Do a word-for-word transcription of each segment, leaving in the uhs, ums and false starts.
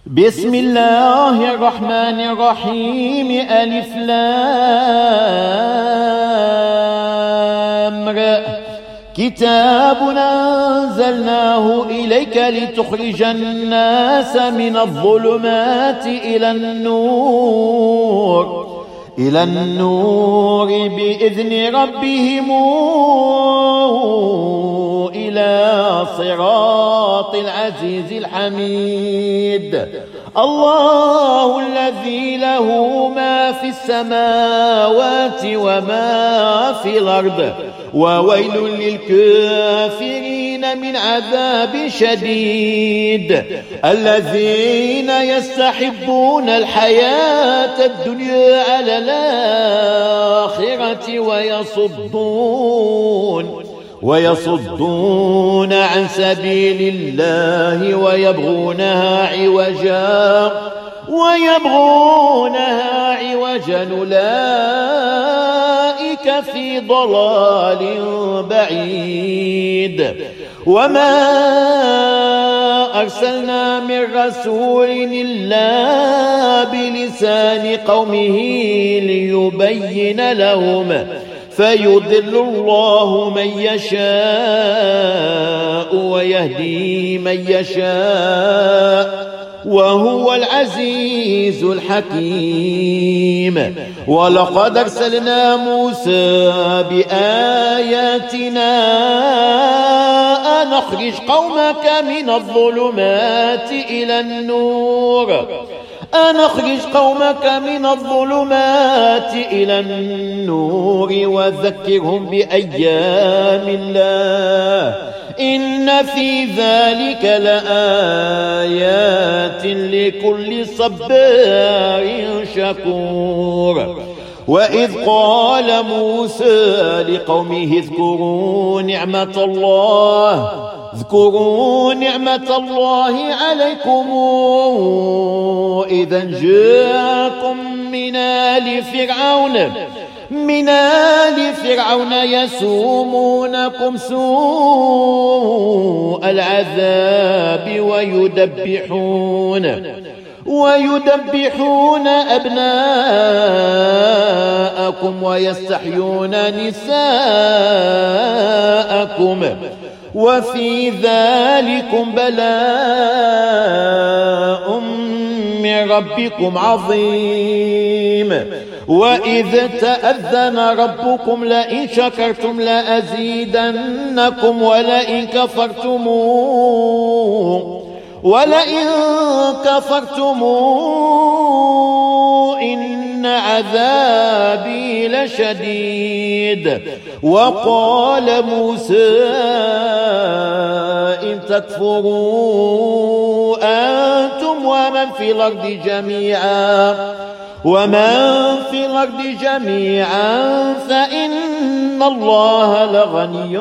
بسم الله الرحمن الرحيم. ألف لام ر. كتاب أنزلناه إليك لتخرج الناس من الظلمات إلى النور إلى النور بإذن ربهم إلى صراط العزيز الحميد. الله الذي له ما في السماوات وما في الأرض وويل للكافرين من عذاب شديد. الذين يستحبون الحياة الدنيا على الآخرة ويصدون ويصدون عن سبيل الله ويبغونها عوجا ويبغونها عوجا أولئك في ضلال بعيد. وما أرسلنا من رسول إلا بلسان قومه ليبين لهم فيضل الله من يشاء ويهدي من يشاء وهو العزيز الحكيم. ولقد أرسلنا موسى بآياتنا أن أخرج قومك من الظلمات إلى النور أن أخرج قومك من الظلمات إلى النور وذكرهم بأيام الله إن في ذلك لآيات لكل صبار شكور. وإذ قال موسى لقومه اذكروا نعمة الله اذكروا نعمة الله عليكم إذا جاءكم من آل فرعون من آل فرعون يسومونكم سوء العذاب ويذبحون ويذبحون أبناءكم ويستحيون نساءكم وفي ذلكم بلاء من ربكم عظيم. وإذ تأذن ربكم لئن شكرتم لأزيدنكم ولئن كفرتم ولئن كفرتم إن عذابي لشديد. وقال موسى إن تكفروا أنتم ومن في الأرض جميعا ومن في الأرض جميعا فإن الله لغني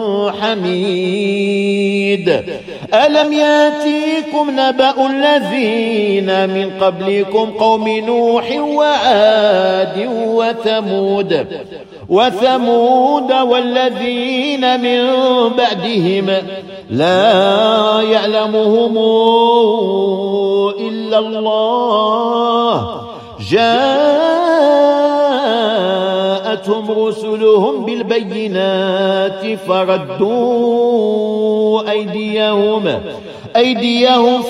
حميد. ألم ياتيكم نبأ الذين من قبلكم قوم نوح وعاد وثمود وثمود والذين من بعدهم لا يعلمهم إلا الله جاءتهم رسلهم بالبينات فردوا أيديهم أيديهم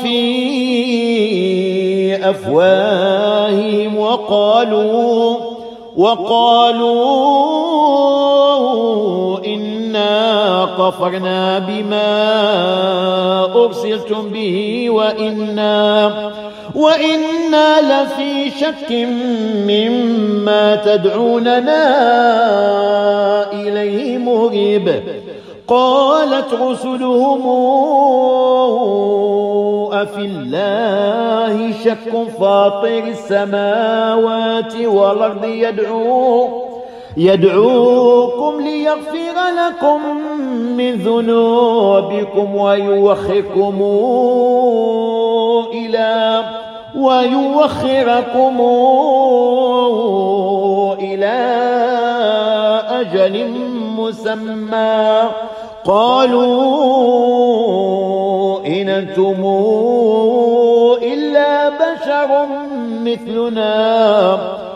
في أفواههم وقالوا وقالوا إنا كفرنا بما أرسلتم به وإنا وإنا لفي شك مما تدعوننا إليه مريب. قالت رسلهم أفي الله شك فاطر السماوات والأرض يدعو يدعوكم ليغفر لكم من ذنوبكم ويوخركم إلى ويوخركم إلى أجل مسمى قالوا إن أنتم إلا بشر مثلنا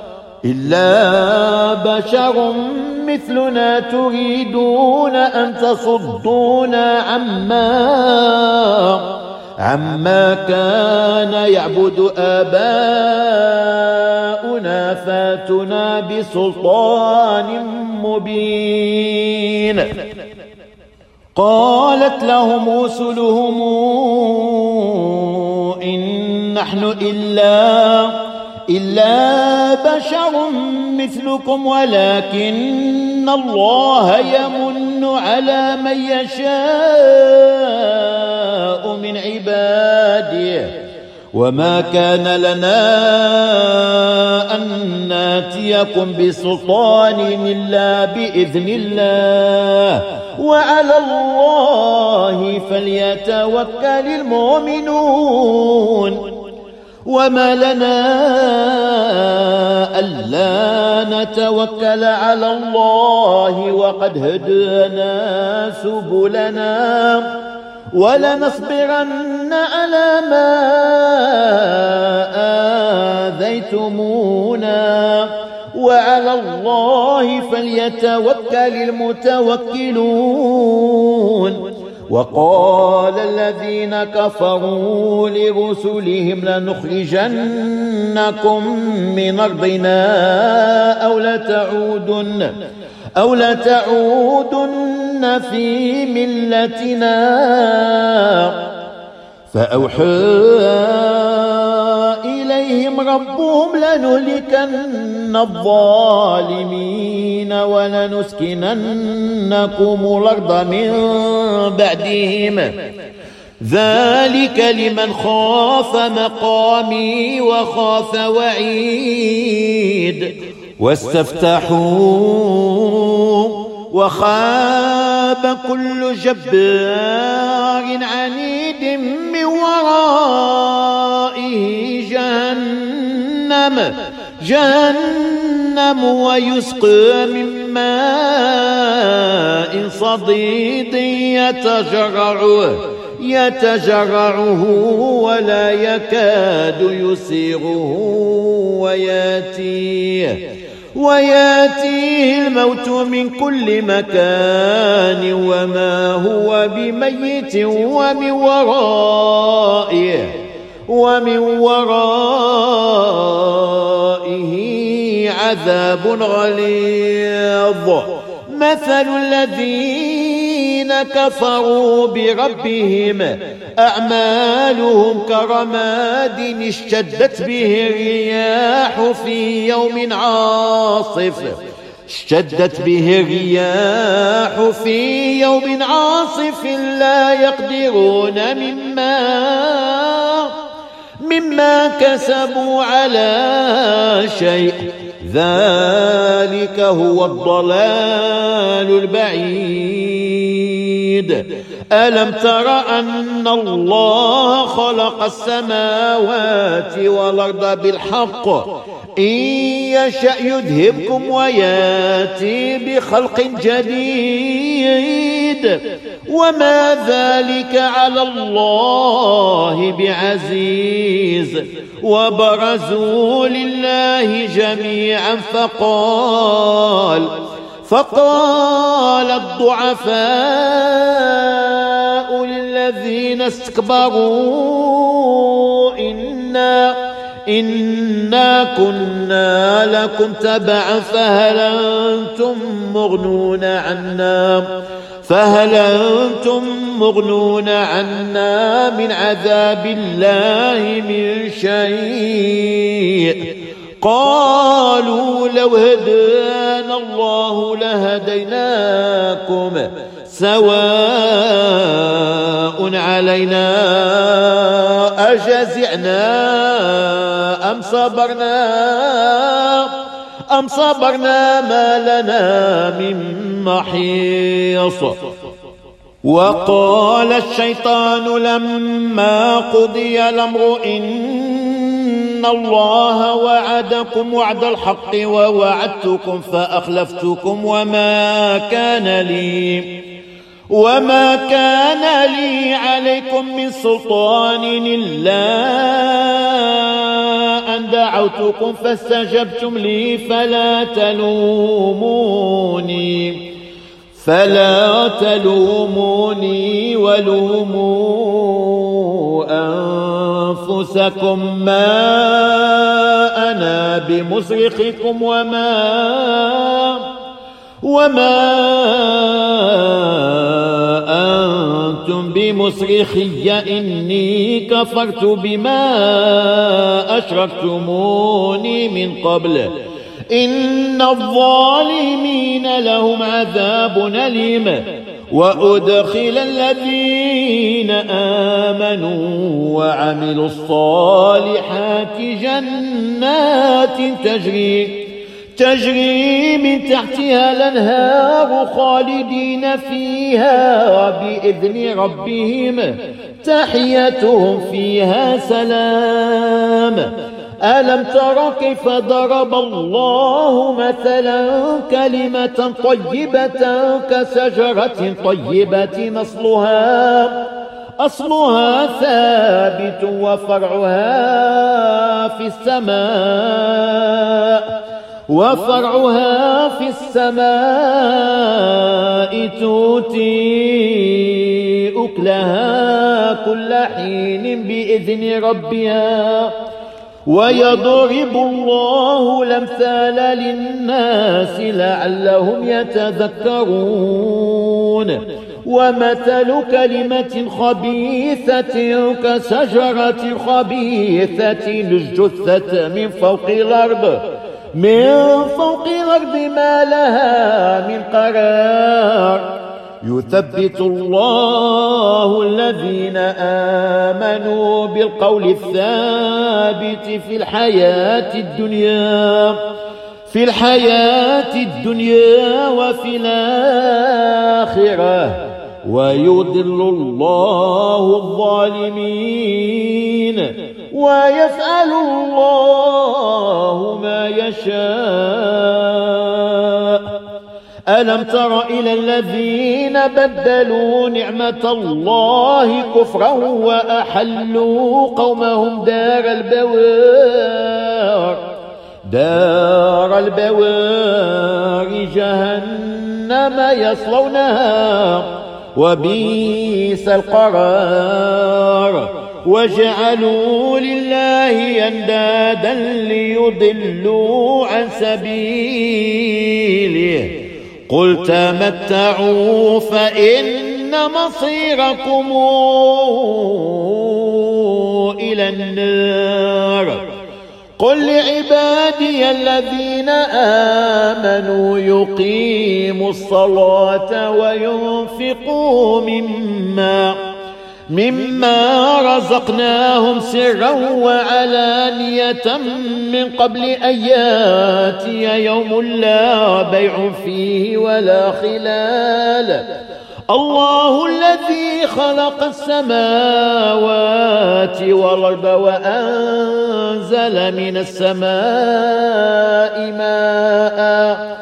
إلا بشر مثلنا تريدون أن تصدونا عما عما كان يعبد آباؤنا فاتنا بسلطان مبين. قالت لهم رسلهم إن نحن إلا إلا بشر مثلكم ولكن الله يمن على من يشاء من عباده وما كان لنا أن ناتيكم بسلطان إلا بإذن الله وعلى الله فليتوكل المؤمنون. وما لنا ألا نتوكل على الله وقد هدانا سبلنا ولنصبرن على ما آذيتمونا وعلى الله فليتوكل المتوكلون. وقال الذين كفروا لرسلهم لنخرجنكم من أرضنا أو لتعودن أو لتعودن في ملتنا فأوحى إليهم ربهم لنهلكن الظالمين ولنسكننكم الأرض من بعدهم ذلك لمن خاف مقامي وخاف وعيد. واستفتحوا وخاب كل جبار عنيد من ورائه جهنم جهنم ويسقى من ماء صديد يتجرعه يتجرعه ولا يكاد يسيغه وياتيه وياتيه الموت من كل مكان وما هو بميت ومن ورائه ومن ورائه عذاب غليظ. مثل الذين كفروا بربهم أعمالهم كرماد اشتدت به الرياح في يوم عاصف اشتدت به الرياح في يوم عاصف لا يقدرون مما مما كسبوا على شيء ذلك هو الضلال البعيد. ألم تر أن الله خلق السماوات والأرض بالحق إن يشأ يذهبكم وياتي بخلق جديد وما ذلك على الله بعزيز. وبرزوا لله جميعا فقال فقال الضعفاء للذين استكبروا إنا إنا كنا لكم تبعا فهل أنتم مغنون عنا فهل أنتم مغنون عنا من عذاب الله من شيء. قالوا لو هدانا الله لهديناكم سواء علينا أجزعنا أم صبرنا أم صبرنا ما لنا من محيص. وقال الشيطان لما قضي الأمر إن الله وعدكم وعد الحق ووعدتكم فأخلفتكم وما كان لي وما كان لي عليكم من سلطان إلا دعوتكم فاستجبتم لي فلا تلوموني فلا تلوموني ولوموا أنفسكم ما أنا بمصرخكم وما وما أنتم بمصرخي إني كفرت بما أشركتموني من قبل إن الظالمين لهم عذاب أليم وأدخل الذين آمنوا وعملوا الصالحات جنات تجري تجري من تحتها الأنهار خالدين فيها بإذن ربهم تحيتهم فيها سلام. ألم تر كيف ضرب الله مثلا كلمة طيبة كشجرة طيبة أصلها أصلها ثابت وفرعها في السماء وفرعها في السماء تؤتي أكلها كل حين بإذن ربها ويضرب الله الأمثال للناس لعلهم يتذكرون. ومثل كلمة خبيثة كشجرة خبيثة اجتثت من فوق الأرض من فوق الأرض ما لها من قرار يثبت الله الذين آمنوا بالقول الثابت في الحياة الدنيا في الحياة الدنيا وفي الآخرة ويضل الله الظالمين ويفعل الله ما يشاء. ألم تر إلى الذين بدلوا نعمة الله كفرا وأحلوا قومهم دار البوار دار البوار جهنم يصلونها وبئس القرار وجعلوا لله أندادا ليضلوا عن سبيله قل تمتعوا فإن مصيركم إلى النار. قل لعبادي الذين آمنوا يقيموا الصلاة وينفقوا مما مما رزقناهم سرا وعلانية من قبل أن يأتي يوم لا بيع فيه ولا خلال. الله الذي خلق السماوات والأرض وأنزل من السماء ماء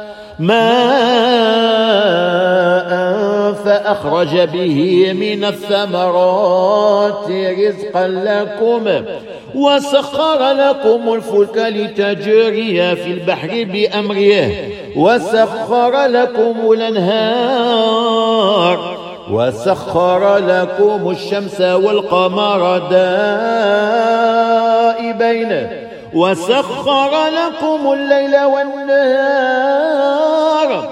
ماء فأخرج به من الثمرات رزقا لكم وسخر لكم الفلك لتجري في البحر بأمره وسخر لكم الأنهار وسخر لكم الشمس والقمر دائبين وسخر لكم الليل والنهار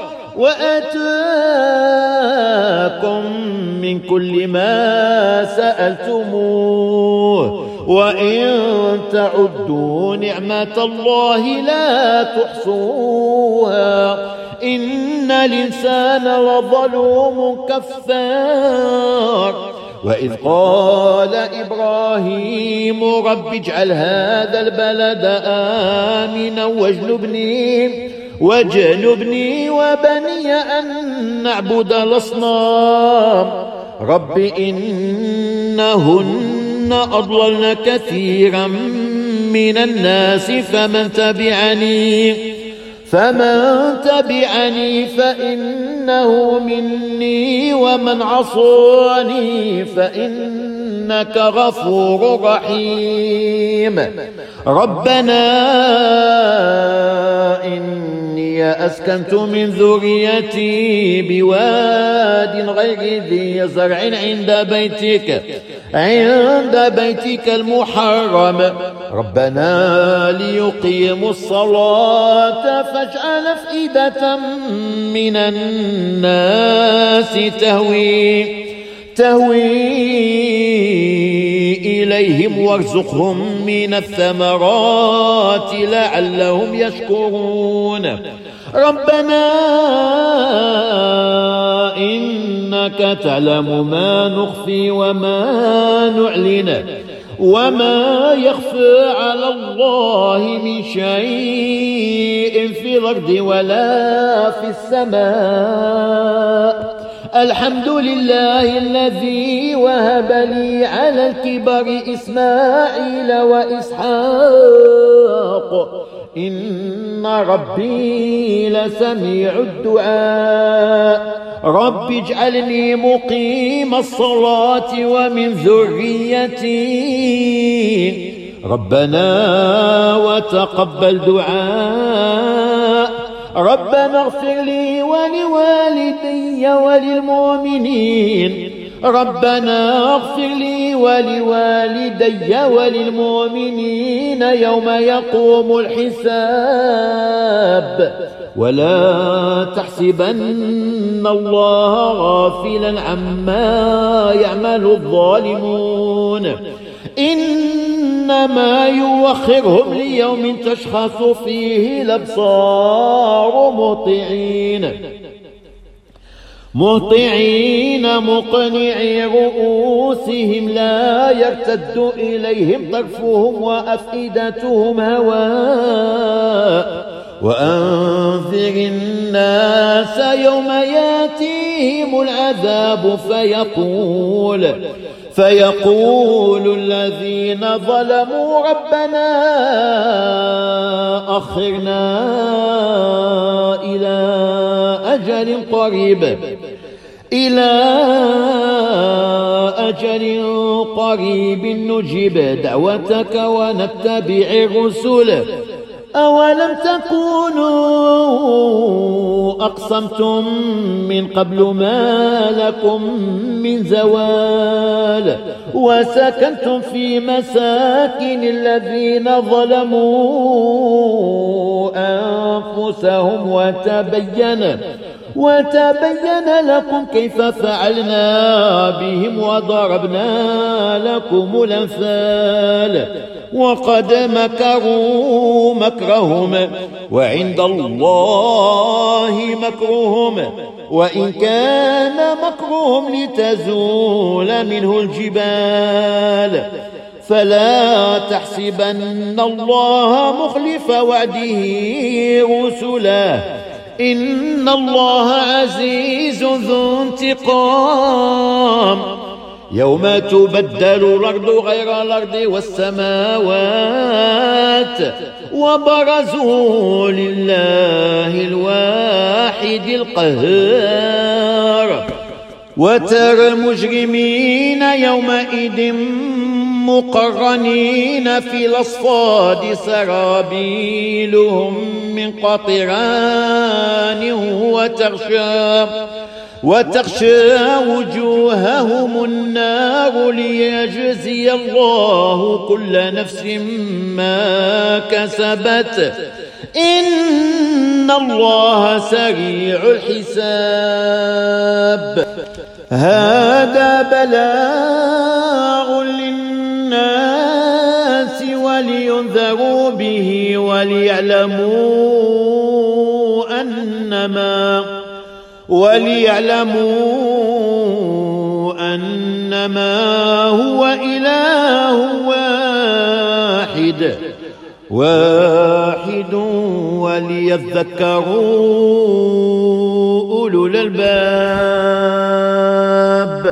وآتاكم من كل ما سألتموه وإن تعدوا نعمة الله لا تحصوها إن الإنسان لظلوم كفار. وإذ قال إبراهيم رب اجعل هذا البلد آمنا واجنبني واجنبني وبني أن نعبد الأصنام رب إنهن أضللن كثيرا من الناس فمن تبعني فمن تبعني فإنه مني ومن عصاني فإن إنك غفور رحيم. ربنا إني أسكنت من ذريتي بواد غير ذي زرع عند بيتك عند بيتك المحرم ربنا ليقيموا الصلاة فاجعل أفئدة من الناس تهوي تهوي إليهم وارزقهم من الثمرات لعلهم يشكرون. ربنا إنك تعلم ما نخفي وما نعلن وما يخفى على الله من شيء في الأرض ولا في السماء. الحمد لله الذي وهب لي على الكبر إسماعيل وإسحاق إن ربي لسميع الدعاء. رب اجعلني مقيم الصلاة ومن ذريتي ربنا وتقبل دعاء. ربنا اغفر لي ولوالدي وللمؤمنين ربنا اغفر لي ولوالدي وللمؤمنين يوم يقوم الحساب. ولا تحسبن الله غافلا عما يعمل الظالمون إنما يوخرهم ليوم تشخص فيه الأبصار مهطعين مهطعين مقنعي رؤوسهم لا يرتد إليهم طرفهم وأفئدتهم هواء. وأنذر الناس يوم ياتيهم العذاب فيقول فيقول الذين ظلموا ربنا أخرنا إلى أجل قريب إلى أجل قريب نجيب دعوتك ونتبع الرسل أولم تكونوا أقسمتم من قبل ما لكم من زوال وسكنتم في مساكن الذين ظلموا أنفسهم وتبين وتبين لكم كيف فعلنا بهم وضربنا لكم الأمثال. وقد مكروا مكرهم وعند الله مكرهم وإن كان مكرهم لتزول منه الجبال. فلا تحسبن الله مخلف وعده رسله إن الله عزيز ذو انتقام. يوم تبدل الأرض غير الأرض والسماوات وبرزوا لله الواحد القهار. وترى المجرمين يومئذ مقرنين في الأصفاد سرابيلهم من قطران وتغشى وتغشى وجوههم النار ليجزي الله كل نفس ما كسبت إن الله سريع الحساب. هذا بلاغ للناس ولينذروا به وليعلموا أنما وليعلموا أنما هو إله واحد واحد وليذكروا أولو الألباب.